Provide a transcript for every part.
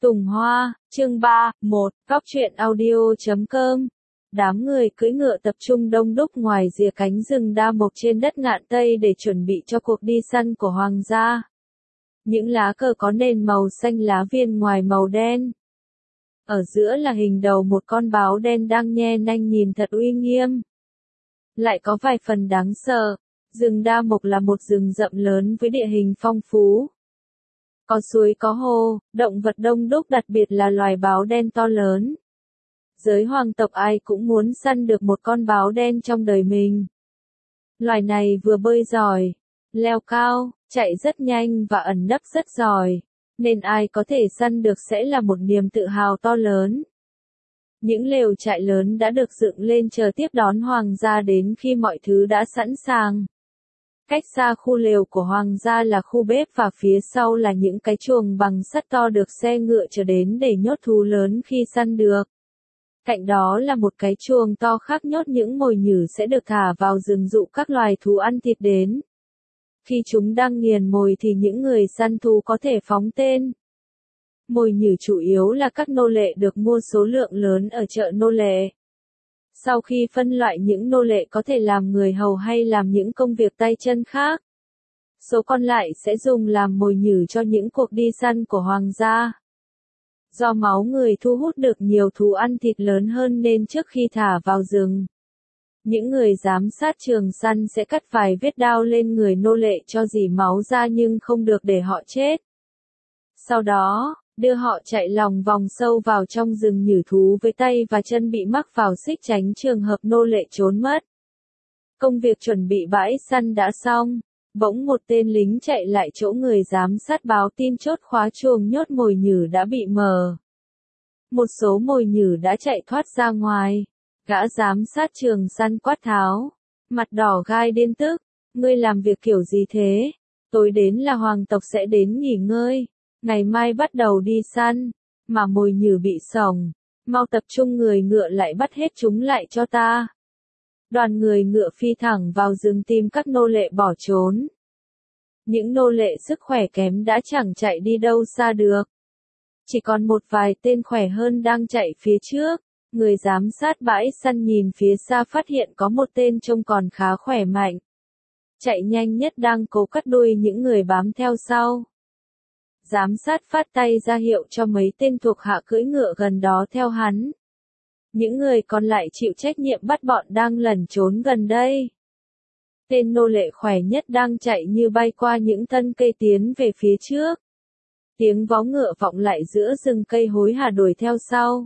Tùng Hoa, chương 3, 1, Góc truyện audio.com. Đám người cưỡi ngựa tập trung đông đúc ngoài rìa cánh rừng đa mộc trên đất Ngạn Tây để chuẩn bị cho cuộc đi săn của hoàng gia. Những lá cờ có nền màu xanh, lá viên ngoài màu đen. Ở giữa là hình đầu một con báo đen đang nhe nanh nhìn thật uy nghiêm. Lại có vài phần đáng sợ. Rừng đa mộc là một rừng rậm lớn với địa hình phong phú. Có suối có hồ, động vật đông đúc, đặc biệt là loài báo đen to lớn. Giới hoàng tộc ai cũng muốn săn được một con báo đen trong đời mình. Loài này vừa bơi giỏi, leo cao, chạy rất nhanh và ẩn nấp rất giỏi, nên ai có thể săn được sẽ là một niềm tự hào to lớn. Những lều trại lớn đã được dựng lên chờ tiếp đón hoàng gia đến khi mọi thứ đã sẵn sàng. Cách xa khu lều của hoàng gia là khu bếp và phía sau là những cái chuồng bằng sắt to được xe ngựa chở đến để nhốt thú lớn khi săn được. Cạnh đó là một cái chuồng to khác nhốt những mồi nhử sẽ được thả vào rừng dụ các loài thú ăn thịt đến. Khi chúng đang nghiền mồi thì những người săn thú có thể phóng tên. Mồi nhử chủ yếu là các nô lệ được mua số lượng lớn ở chợ nô lệ. Sau khi phân loại, những nô lệ có thể làm người hầu hay làm những công việc tay chân khác. Số còn lại sẽ dùng làm mồi nhử cho những cuộc đi săn của hoàng gia. Do máu người thu hút được nhiều thú ăn thịt lớn hơn nên trước khi thả vào rừng, những người giám sát trường săn sẽ cắt vài vết đao lên người nô lệ cho rỉ máu ra nhưng không được để họ chết. Sau đó, đưa họ chạy lòng vòng sâu vào trong rừng nhử thú với tay và chân bị mắc vào xích tránh trường hợp nô lệ trốn mất. Công việc chuẩn bị bãi săn đã xong, bỗng một tên lính chạy lại chỗ người giám sát báo tin chốt khóa chuồng nhốt mồi nhử đã bị mở. Một số mồi nhử đã chạy thoát ra ngoài. Gã giám sát trường săn quát tháo, mặt đỏ gai điên tức, ngươi làm việc kiểu gì thế? Tối đến là hoàng tộc sẽ đến nghỉ ngơi. Ngày mai bắt đầu đi săn, mà mồi nhử bị sổng, mau tập trung người ngựa lại bắt hết chúng lại cho ta. Đoàn người ngựa phi thẳng vào rừng tìm các nô lệ bỏ trốn. Những nô lệ sức khỏe kém đã chẳng chạy đi đâu xa được. Chỉ còn một vài tên khỏe hơn đang chạy phía trước. Người giám sát bãi săn nhìn phía xa phát hiện có một tên trông còn khá khỏe mạnh. Chạy nhanh nhất đang cố cắt đuôi những người bám theo sau. Giám sát phát tay ra hiệu cho mấy tên thuộc hạ cưỡi ngựa gần đó theo hắn. Những người còn lại chịu trách nhiệm bắt bọn đang lẩn trốn gần đây. Tên nô lệ khỏe nhất đang chạy như bay qua những thân cây tiến về phía trước. Tiếng vó ngựa vọng lại giữa rừng cây hối hả đuổi theo sau.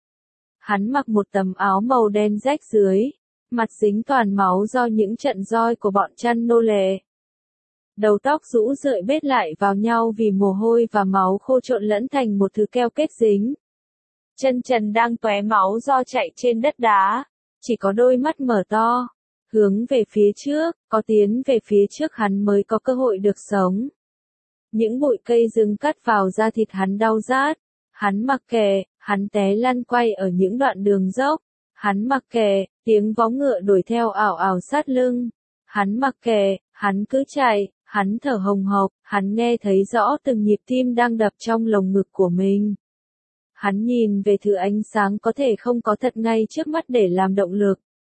Hắn mặc một tấm áo màu đen rách dưới, mặt dính toàn máu do những trận roi của bọn chăn nô lệ. Đầu tóc rũ rượi bết lại vào nhau vì mồ hôi và máu khô trộn lẫn thành một thứ keo kết dính. Chân trần đang tóe máu do chạy trên đất đá, chỉ có đôi mắt mở to, hướng về phía trước, có tiến về phía trước hắn mới có cơ hội được sống. Những bụi cây rừng cắt vào da thịt hắn đau rát, hắn mặc kệ, hắn té lăn quay ở những đoạn đường dốc, hắn mặc kệ, tiếng vó ngựa đuổi theo ảo ảo sát lưng, hắn mặc kệ, hắn cứ chạy. Hắn thở hồng hộc, hắn nghe thấy rõ từng nhịp tim đang đập trong lồng ngực của mình. Hắn nhìn về thứ ánh sáng có thể không có thật ngay trước mắt để làm động lực.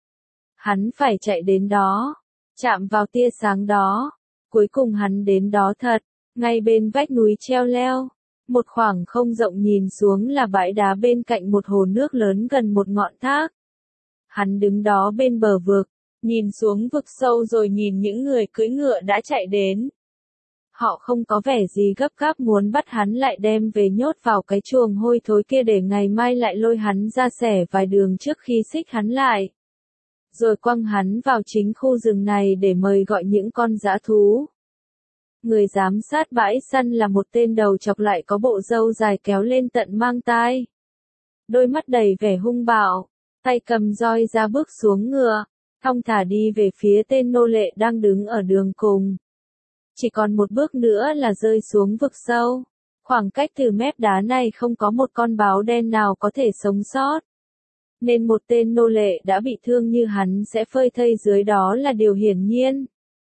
Hắn phải chạy đến đó, chạm vào tia sáng đó. Cuối cùng hắn đến đó thật, ngay bên vách núi treo leo. Một khoảng không rộng nhìn xuống là bãi đá bên cạnh một hồ nước lớn gần một ngọn thác. Hắn đứng đó bên bờ vực. Nhìn xuống vực sâu rồi nhìn những người cưỡi ngựa đã chạy đến. Họ không có vẻ gì gấp gáp muốn bắt hắn lại đem về nhốt vào cái chuồng hôi thối kia để ngày mai lại lôi hắn ra xẻ vài đường trước khi xích hắn lại. Rồi quăng hắn vào chính khu rừng này để mời gọi những con dã thú. Người giám sát bãi săn là một tên đầu chọc lại có bộ râu dài kéo lên tận mang tai. Đôi mắt đầy vẻ hung bạo, tay cầm roi ra bước xuống ngựa. Thong thả đi về phía tên nô lệ đang đứng ở đường cùng. Chỉ còn một bước nữa là rơi xuống vực sâu. Khoảng cách từ mép đá này không có một con báo đen nào có thể sống sót. Nên một tên nô lệ đã bị thương như hắn sẽ phơi thây dưới đó là điều hiển nhiên.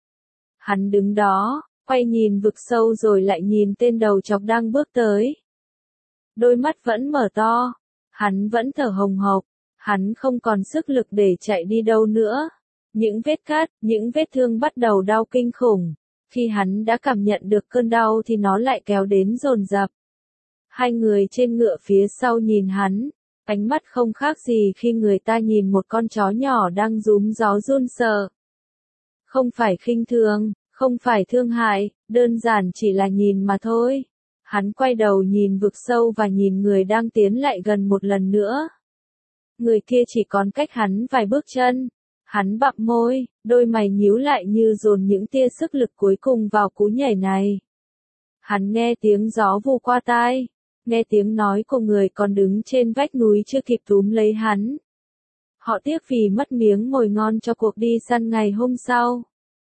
Hắn đứng đó, quay nhìn vực sâu rồi lại nhìn tên đầu chọc đang bước tới. đôi mắt vẫn mở to, hắn vẫn thở hồng hộc, hắn không còn sức lực để chạy đi đâu nữa. Những vết cắt, những vết thương bắt đầu đau kinh khủng. Khi hắn đã cảm nhận được cơn đau thì nó lại kéo đến dồn dập. Hai người trên ngựa phía sau nhìn hắn, ánh mắt không khác gì khi người ta nhìn một con chó nhỏ đang rúm gió run sợ. Không phải khinh thường, không phải thương hại, đơn giản chỉ là nhìn mà thôi. Hắn quay đầu nhìn vực sâu và nhìn người đang tiến lại gần một lần nữa. Người kia chỉ còn cách hắn vài bước chân. Hắn bặm môi, đôi mày nhíu lại như dồn những tia sức lực cuối cùng vào cú nhảy này. Hắn nghe tiếng gió vù qua tai, nghe tiếng nói của người còn đứng trên vách núi chưa kịp túm lấy hắn. Họ tiếc vì mất miếng mồi ngon cho cuộc đi săn ngày hôm sau.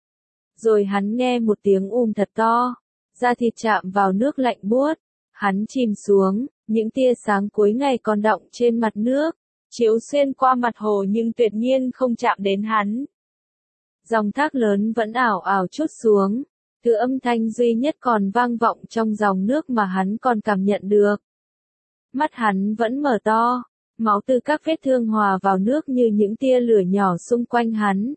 Rồi hắn nghe một tiếng thật to, da thịt chạm vào nước lạnh buốt. Hắn chìm xuống, những tia sáng cuối ngày còn đọng trên mặt nước, chiếu xuyên qua mặt hồ nhưng tuyệt nhiên không chạm đến hắn. Dòng thác lớn vẫn ảo ảo trút xuống, thứ âm thanh duy nhất còn vang vọng trong dòng nước mà hắn còn cảm nhận được. Mắt hắn vẫn mở to, máu từ các vết thương hòa vào nước như những tia lửa nhỏ xung quanh hắn.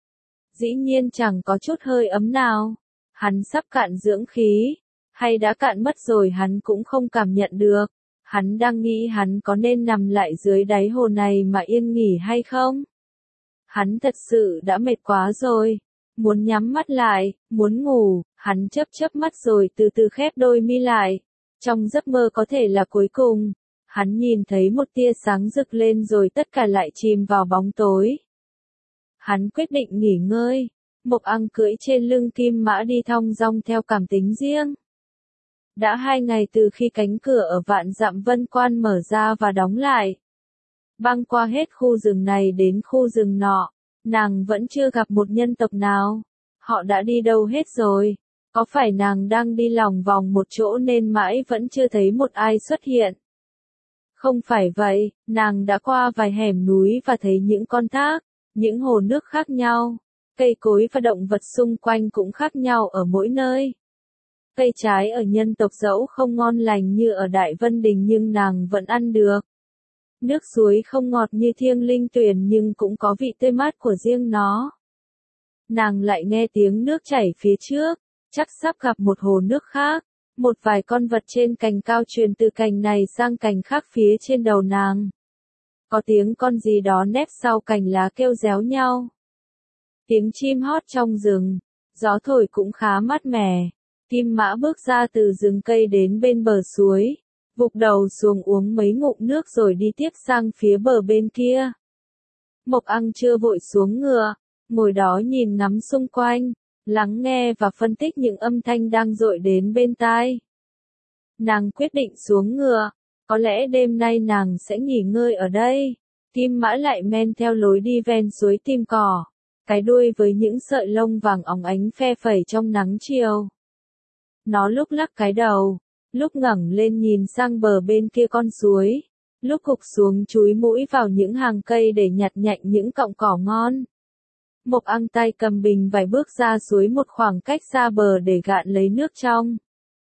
Dĩ nhiên chẳng có chút hơi ấm nào, hắn sắp cạn dưỡng khí, hay đã cạn mất rồi hắn cũng không cảm nhận được. Hắn đang nghĩ hắn có nên nằm lại dưới đáy hồ này mà yên nghỉ hay không? Hắn thật sự đã mệt quá rồi, muốn nhắm mắt lại, muốn ngủ, hắn chớp mắt rồi từ từ khép đôi mi lại. Trong giấc mơ có thể là cuối cùng, hắn nhìn thấy một tia sáng rực lên rồi tất cả lại chìm vào bóng tối. Hắn quyết định nghỉ ngơi, Mộc Ăng cưỡi trên lưng Kim Mã đi thong dong theo cảm tính riêng. Đã 2 ngày từ khi cánh cửa ở Vạn Dặm Vân Quan mở ra và đóng lại. Băng qua hết khu rừng này đến khu rừng nọ, nàng vẫn chưa gặp một nhân tộc nào. Họ đã đi đâu hết rồi? Có phải nàng đang đi lòng vòng một chỗ nên mãi vẫn chưa thấy một ai xuất hiện? Không phải vậy, nàng đã qua vài hẻm núi và thấy những con thác, những hồ nước khác nhau, cây cối và động vật xung quanh cũng khác nhau ở mỗi nơi. Cây trái ở nhân tộc dẫu không ngon lành như ở Đại Vân Đình nhưng nàng vẫn ăn được. Nước suối không ngọt như Thiêng Linh Tuyền nhưng cũng có vị tươi mát của riêng nó. Nàng lại nghe tiếng nước chảy phía trước, chắc sắp gặp một hồ nước khác. Một vài con vật trên cành cao truyền từ cành này sang cành khác phía trên đầu nàng. Có tiếng con gì đó nép sau cành lá kêu réo nhau. Tiếng chim hót trong rừng, gió thổi cũng khá mát mẻ. Kim Mã bước ra từ rừng cây đến bên bờ suối, vụt đầu xuống uống mấy ngụm nước rồi đi tiếp sang phía bờ bên kia. Mộc Ăng chưa vội xuống ngựa, ngồi đó nhìn ngắm xung quanh, lắng nghe và phân tích những âm thanh đang dội đến bên tai. Nàng quyết định xuống ngựa, có lẽ đêm nay nàng sẽ nghỉ ngơi ở đây. Kim Mã lại men theo lối đi ven suối tìm cỏ, cái đuôi với những sợi lông vàng óng ánh phe phẩy trong nắng chiều. Nó lúc lắc cái đầu, lúc ngẩng lên nhìn sang bờ bên kia con suối, lúc gục xuống chúi mũi vào những hàng cây để nhặt nhạnh những cọng cỏ ngon. Mộc Ăng tay cầm bình vài bước ra suối một khoảng cách xa bờ để gạn lấy nước trong.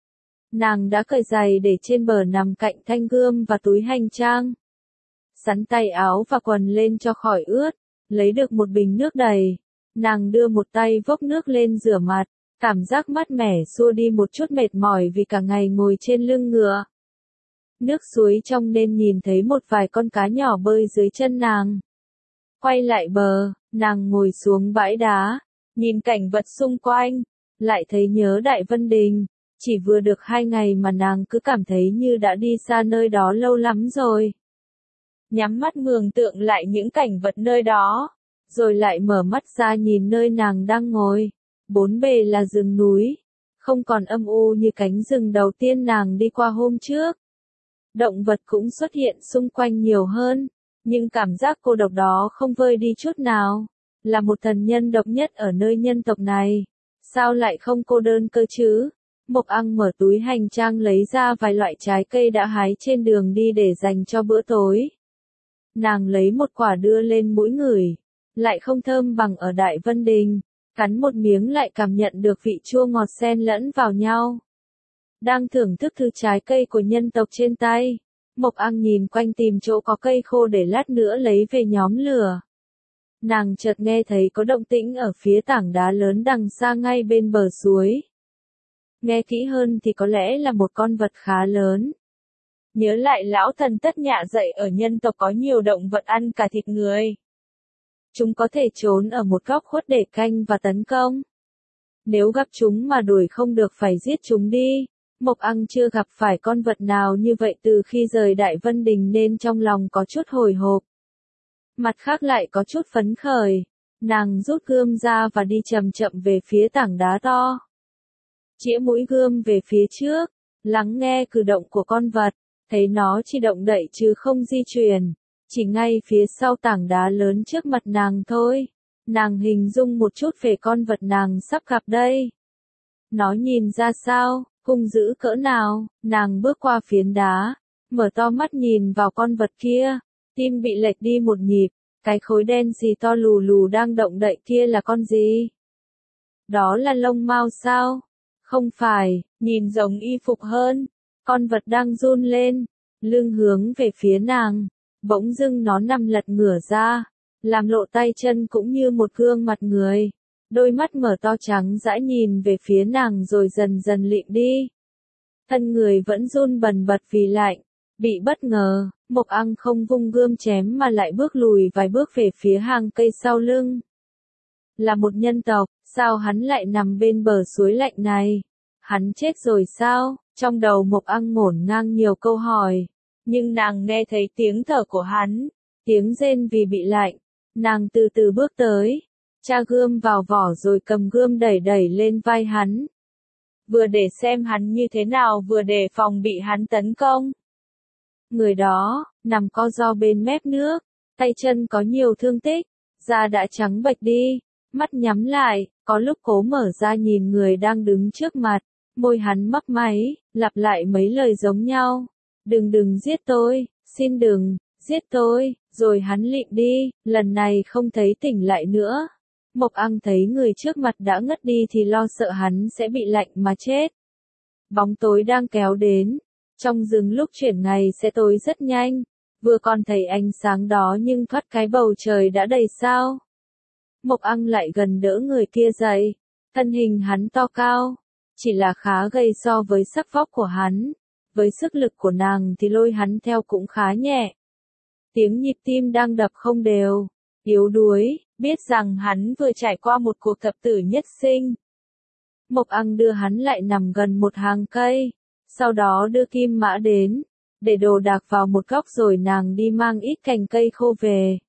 Nàng đã cởi giày để trên bờ nằm cạnh thanh gươm và túi hành trang. Sắn tay áo và quần lên cho khỏi ướt, lấy được một bình nước đầy. Nàng đưa một tay vốc nước lên rửa mặt, cảm giác mát mẻ xua đi một chút mệt mỏi vì cả ngày ngồi trên lưng ngựa. Nước suối trong nên nhìn thấy một vài con cá nhỏ bơi dưới chân nàng. Quay lại bờ, nàng ngồi xuống bãi đá, nhìn cảnh vật xung quanh, lại thấy nhớ Đại Vân Đình. Chỉ vừa được 2 ngày mà nàng cứ cảm thấy như đã đi xa nơi đó lâu lắm rồi. Nhắm mắt mường tượng lại những cảnh vật nơi đó, rồi lại mở mắt ra nhìn nơi nàng đang ngồi. Bốn bề là rừng núi, không còn âm u như cánh rừng đầu tiên nàng đi qua hôm trước. Động vật cũng xuất hiện xung quanh nhiều hơn, nhưng cảm giác cô độc đó không vơi đi chút nào. Là một thần nhân độc nhất ở nơi nhân tộc này, sao lại không cô đơn cơ chứ? Mộc Ăng mở túi hành trang lấy ra vài loại trái cây đã hái trên đường đi để dành cho bữa tối. Nàng lấy một quả đưa lên mũi ngửi, lại không thơm bằng ở Đại Vân Đình, cắn một miếng lại cảm nhận được vị chua ngọt xen lẫn vào nhau. đang thưởng thức thứ trái cây của nhân tộc trên tay. Mộc Ang nhìn quanh tìm chỗ có cây khô để lát nữa lấy về nhóm lửa. Nàng chợt nghe thấy có động tĩnh ở phía tảng đá lớn đằng xa ngay bên bờ suối. Nghe kỹ hơn thì có lẽ là một con vật khá lớn. Nhớ lại lão thần Tất Nhạ dạy ở nhân tộc có nhiều động vật ăn cả thịt người. Chúng có thể trốn ở một góc khuất để canh và tấn công. Nếu gặp chúng mà đuổi không được phải giết chúng đi. Mộc Ang chưa gặp phải con vật nào như vậy từ khi rời Đại Vân Đình nên trong lòng có chút hồi hộp. Mặt khác lại có chút phấn khởi. Nàng rút gươm ra và đi chậm chậm về phía tảng đá to. Chĩa mũi gươm về phía trước, lắng nghe cử động của con vật, thấy nó chỉ động đậy chứ không di chuyển, chỉ ngay phía sau tảng đá lớn trước mặt nàng thôi. Nàng hình dung một chút về con vật nàng sắp gặp đây. Nó nhìn ra sao, hung dữ cỡ nào, nàng bước qua phiến đá, mở to mắt nhìn vào con vật kia, tim bị lệch đi một nhịp, cái khối đen gì to lù lù đang động đậy kia là con gì? Đó là lông mao sao? Không phải, nhìn giống y phục hơn. Con vật đang run lên, lưng hướng về phía nàng. Bỗng dưng nó nằm lật ngửa ra, làm lộ tay chân cũng như một gương mặt người. Đôi mắt mở to trắng dã nhìn về phía nàng rồi dần dần lịm đi. Thân người vẫn run bần bật vì lạnh. Bị bất ngờ, Mộc Ang không vung gươm chém mà lại bước lùi vài bước về phía hàng cây sau lưng. Là một nhân tộc, sao hắn lại nằm bên bờ suối lạnh này? Hắn chết rồi sao? Trong đầu Mộc Ang ngổn ngang nhiều câu hỏi. Nhưng nàng nghe thấy tiếng thở của hắn, tiếng rên vì bị lạnh. Nàng từ từ bước tới, tra gươm vào vỏ rồi cầm gươm đẩy đẩy lên vai hắn. Vừa để xem hắn như thế nào vừa để phòng bị hắn tấn công. Người đó, nằm co ro bên mép nước, tay chân có nhiều thương tích, da đã trắng bệch đi, mắt nhắm lại, có lúc cố mở ra nhìn người đang đứng trước mặt, môi hắn mấp máy, lặp lại mấy lời giống nhau. Đừng giết tôi, xin đừng, giết tôi, rồi hắn lịm đi, lần này không thấy tỉnh lại nữa. Mộc Ang thấy người trước mặt đã ngất đi thì lo sợ hắn sẽ bị lạnh mà chết. Bóng tối đang kéo đến. Trong rừng lúc chuyển ngày sẽ tối rất nhanh, vừa còn thấy ánh sáng đó nhưng thoát cái bầu trời đã đầy sao. Mộc Ang lại gần đỡ người kia dậy, thân hình hắn to cao, chỉ là khá gầy so với sắc vóc của hắn, với sức lực của nàng thì lôi hắn theo cũng khá nhẹ. Tiếng nhịp tim đang đập không đều, yếu đuối, biết rằng hắn vừa trải qua một cuộc thập tử nhất sinh. Mộc Ang đưa hắn lại nằm gần một hàng cây. Sau đó đưa Kim Mã đến, để đồ đạc vào một góc rồi nàng đi mang ít cành cây khô về.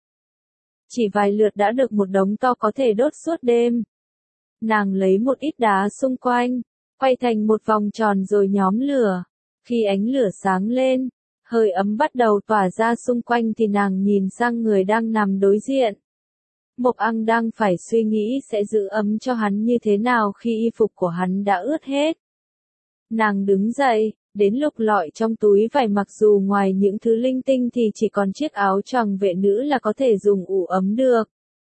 Chỉ vài lượt đã được một đống to có thể đốt suốt đêm. Nàng lấy một ít đá xung quanh, quay thành một vòng tròn rồi nhóm lửa. Khi ánh lửa sáng lên, hơi ấm bắt đầu tỏa ra xung quanh thì nàng nhìn sang người đang nằm đối diện. Mộc Ang đang phải suy nghĩ sẽ giữ ấm cho hắn như thế nào khi y phục của hắn đã ướt hết. Nàng đứng dậy, đến lục lọi trong túi vải mặc dù ngoài những thứ linh tinh thì chỉ còn chiếc áo choàng vệ nữ là có thể dùng ủ ấm được.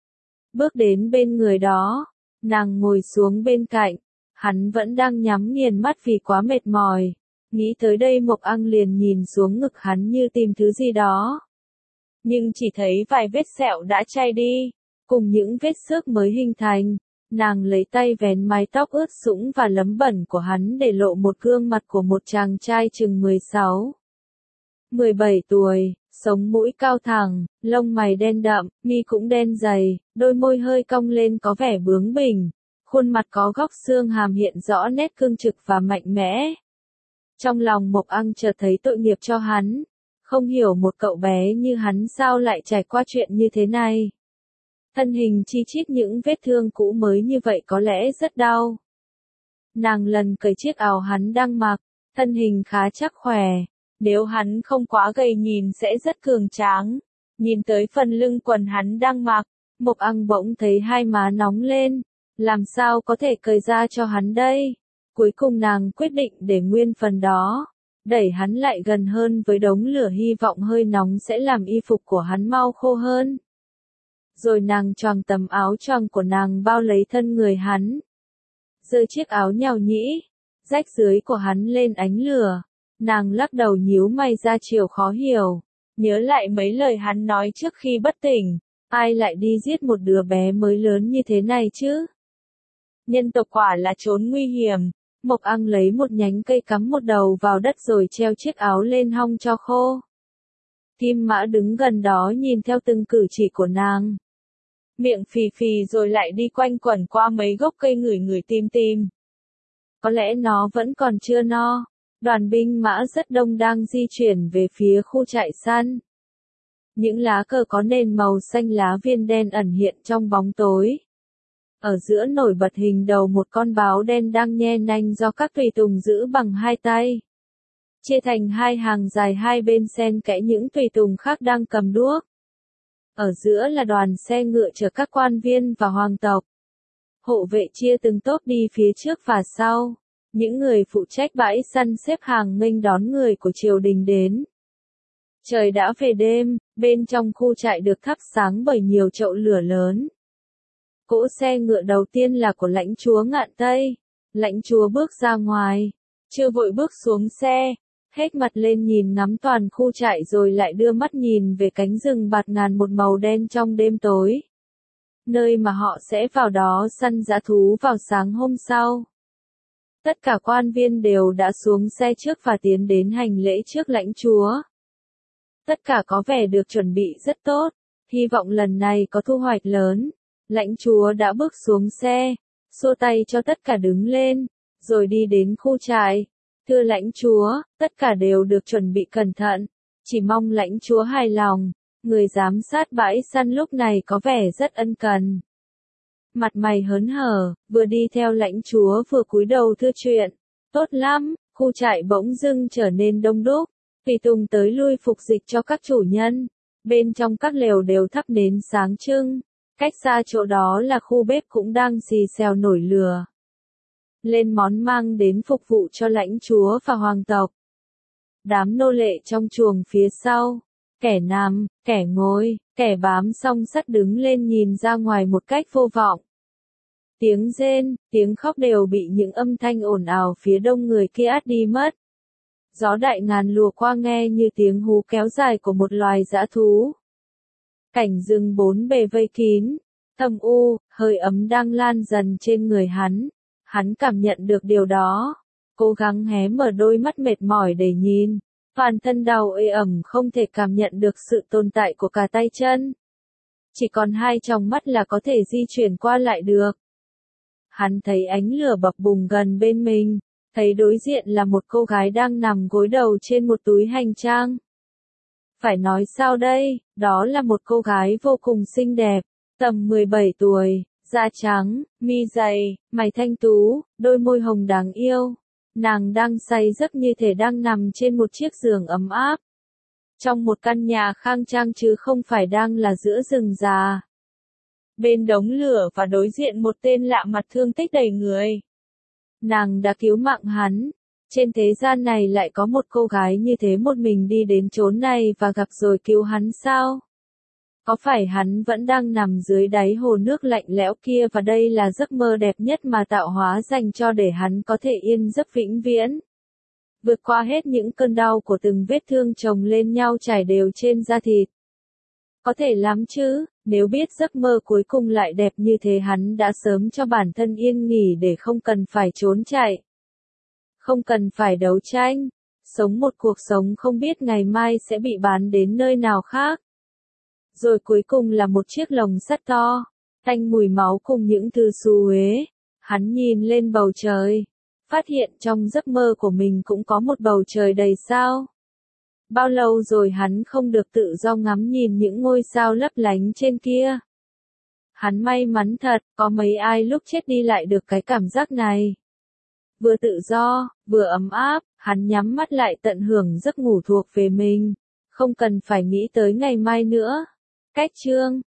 Bước đến bên người đó, nàng ngồi xuống bên cạnh, hắn vẫn đang nhắm nghiền mắt vì quá mệt mỏi. Nghĩ tới đây Mộc Ang liền nhìn xuống ngực hắn như tìm thứ gì đó. Nhưng chỉ thấy vài vết sẹo đã chai đi, cùng những vết xước mới hình thành. Nàng lấy tay vén mái tóc ướt sũng và lấm bẩn của hắn để lộ một gương mặt của một chàng trai chừng 16, 17 tuổi, sống mũi cao thẳng, lông mày đen đậm, mi cũng đen dày, đôi môi hơi cong lên có vẻ bướng bỉnh, khuôn mặt có góc xương hàm hiện rõ nét cương trực và mạnh mẽ. Trong lòng Mộc Ang chợt thấy tội nghiệp cho hắn, không hiểu một cậu bé như hắn sao lại trải qua chuyện như thế này. Thân hình chi chít những vết thương cũ mới như vậy có lẽ rất đau. Nàng lần cởi chiếc áo hắn đang mặc, thân hình khá chắc khỏe. Nếu hắn không quá gầy nhìn sẽ rất cường tráng. Nhìn tới phần lưng quần hắn đang mặc, Mộc Ang bỗng thấy hai má nóng lên. Làm sao có thể cởi ra cho hắn đây? Cuối cùng nàng quyết định để nguyên phần đó. Đẩy hắn lại gần hơn với đống lửa hy vọng hơi nóng sẽ làm y phục của hắn mau khô hơn. Rồi nàng choàng tấm áo choàng của nàng bao lấy thân người hắn. Giơ chiếc áo nhào nhĩ, rách dưới của hắn lên ánh lửa. Nàng lắc đầu nhíu mày ra chiều khó hiểu. Nhớ lại mấy lời hắn nói trước khi bất tỉnh. Ai lại đi giết một đứa bé mới lớn như thế này chứ? Nhân tộc quả là trốn nguy hiểm. Mộc Ăng lấy một nhánh cây cắm một đầu vào đất rồi treo chiếc áo lên hong cho khô. Kim Mã đứng gần đó nhìn theo từng cử chỉ của nàng. Miệng phì phì rồi lại đi quanh quẩn qua mấy gốc cây ngửi ngửi tìm tìm. Có lẽ nó vẫn còn chưa no. Đoàn binh mã rất đông đang di chuyển về phía khu trại săn. Những lá cờ có nền màu xanh lá viên đen ẩn hiện trong bóng tối. Ở giữa nổi bật hình đầu một con báo đen đang nhe nanh do các tùy tùng giữ bằng hai tay. Chia thành hai hàng dài hai bên xen kẽ những tùy tùng khác đang cầm đuốc. Ở giữa là đoàn xe ngựa chở các quan viên và hoàng tộc. Hộ vệ chia từng tốp đi phía trước và sau. Những người phụ trách bãi săn xếp hàng nghênh đón người của triều đình đến. Trời đã về đêm, bên trong khu trại được thắp sáng bởi nhiều chậu lửa lớn. Cỗ xe ngựa đầu tiên là của lãnh chúa Ngạn Tây. Lãnh chúa bước ra ngoài, chưa vội bước xuống xe, hết mặt lên nhìn ngắm toàn khu trại rồi lại đưa mắt nhìn về cánh rừng bạt ngàn một màu đen trong đêm tối. Nơi mà họ sẽ vào đó săn dã thú vào sáng hôm sau. Tất cả quan viên đều đã xuống xe trước và tiến đến hành lễ trước lãnh chúa. Tất cả có vẻ được chuẩn bị rất tốt, hy vọng lần này có thu hoạch lớn. Lãnh chúa đã bước xuống xe, xua tay cho tất cả đứng lên, rồi đi đến khu trại. Thưa lãnh chúa, tất cả đều được chuẩn bị cẩn thận, chỉ mong lãnh chúa hài lòng. Người giám sát bãi săn lúc này có vẻ rất ân cần. Mặt mày hớn hở, vừa đi theo lãnh chúa vừa cúi đầu thưa chuyện. Tốt lắm, khu trại bỗng dưng trở nên đông đúc. Tùy tùng tới lui phục dịch cho các chủ nhân. Bên trong các lều đều thắp nến sáng trưng. Cách xa chỗ đó là khu bếp cũng đang xì xèo nổi lửa. Lên món mang đến phục vụ cho lãnh chúa và hoàng tộc. Đám nô lệ trong chuồng phía sau. Kẻ nằm, kẻ ngồi, kẻ bám song sắt đứng lên nhìn ra ngoài một cách vô vọng. Tiếng rên, tiếng khóc đều bị những âm thanh ồn ào phía đông người kia át đi mất. Gió đại ngàn lùa qua nghe như tiếng hú kéo dài của một loài dã thú. Cảnh rừng bốn bề vây kín, âm u, hơi ấm đang lan dần trên người hắn. Hắn cảm nhận được điều đó. Cố gắng hé mở đôi mắt mệt mỏi để nhìn. Toàn thân đau ê ẩm không thể cảm nhận được sự tồn tại của cả tay chân. Chỉ còn hai tròng mắt là có thể di chuyển qua lại được. Hắn thấy ánh lửa bập bùng gần bên mình. Thấy đối diện là một cô gái đang nằm gối đầu trên một túi hành trang. Phải nói sao đây, đó là một cô gái vô cùng xinh đẹp, tầm 17 tuổi, da trắng, mi dày, mày thanh tú, đôi môi hồng đáng yêu. Nàng đang say giấc như thể đang nằm trên một chiếc giường ấm áp. Trong một căn nhà khang trang chứ không phải đang là giữa rừng già. Bên đống lửa và đối diện một tên lạ mặt thương tích đầy người. Nàng đã cứu mạng hắn. Trên thế gian này lại có một cô gái như thế một mình đi đến chốn này và gặp rồi cứu hắn sao? Có phải hắn vẫn đang nằm dưới đáy hồ nước lạnh lẽo kia và đây là giấc mơ đẹp nhất mà tạo hóa dành cho để hắn có thể yên giấc vĩnh viễn? Vượt qua hết những cơn đau của từng vết thương chồng lên nhau trải đều trên da thịt. Có thể lắm chứ, nếu biết giấc mơ cuối cùng lại đẹp như thế hắn đã sớm cho bản thân yên nghỉ để không cần phải trốn chạy. Không cần phải đấu tranh, sống một cuộc sống không biết ngày mai sẽ bị bán đến nơi nào khác. Rồi cuối cùng là một chiếc lồng sắt to, tanh mùi máu cùng những thứ xú uế. Hắn nhìn lên bầu trời, phát hiện trong giấc mơ của mình cũng có một bầu trời đầy sao. Bao lâu rồi hắn không được tự do ngắm nhìn những ngôi sao lấp lánh trên kia. Hắn may mắn thật, có mấy ai lúc chết đi lại được cái cảm giác này. Vừa tự do, vừa ấm áp, hắn nhắm mắt lại tận hưởng giấc ngủ thuộc về mình. Không cần phải nghĩ tới ngày mai nữa. Cách chương